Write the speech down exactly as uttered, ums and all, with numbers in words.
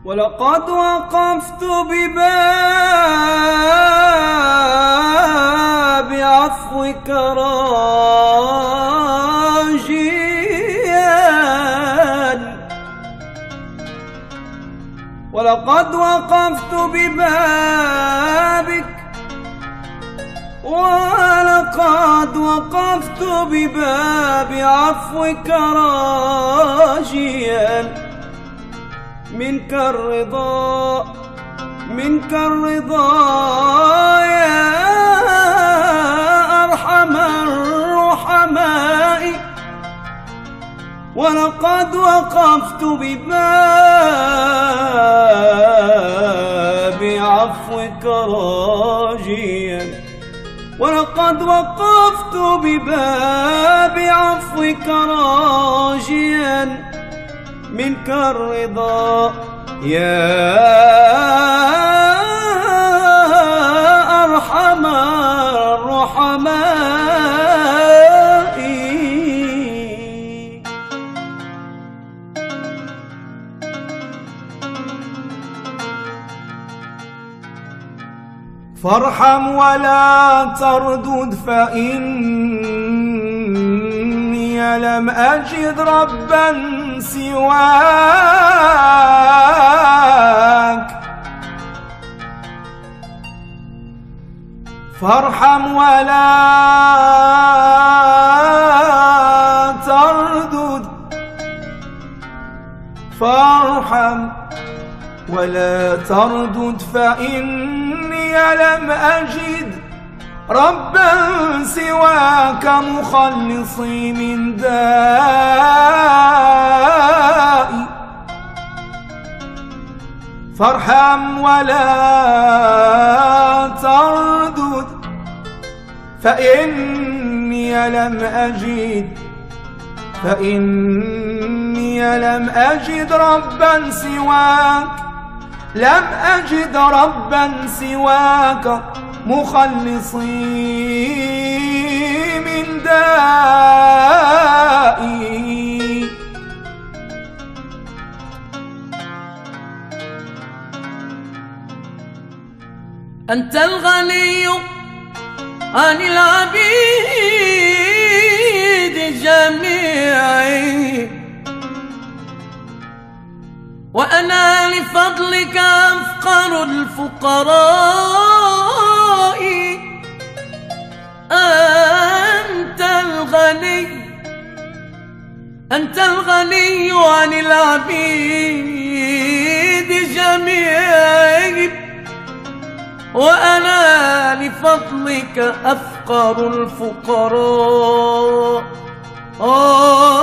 ولقد وقفت بباب عفوك راجيا، ولقد وقفت ببابك ولقد وقفت بباب عفوك راجيا منك الرضا، منك الرضا يا أرحم الرحماء. ولقد وقفت بباب عفوك راجيا، ولقد وقفت بباب عفوك راجيا منك الرضا يا أرحم الرحماء. فارحم ولا تردد فإني لم أجد ربا سواك. فارحم ولا تردد، فارحم ولا تردد فإني لم أجد ربا سواك مخلصي من دائي. فارحم ولا تردد فإني لم أجد فإني لم أجد ربا سواك، لم أجد ربا سواك مخلصي من دائي. أنت الغني عن العبيد جميعي، وأنا لفضلك أفقر الفقراء. أنت الغني أنت الغني عن العبيد جميعي، وأنا لفضلك أفقر الفقراء.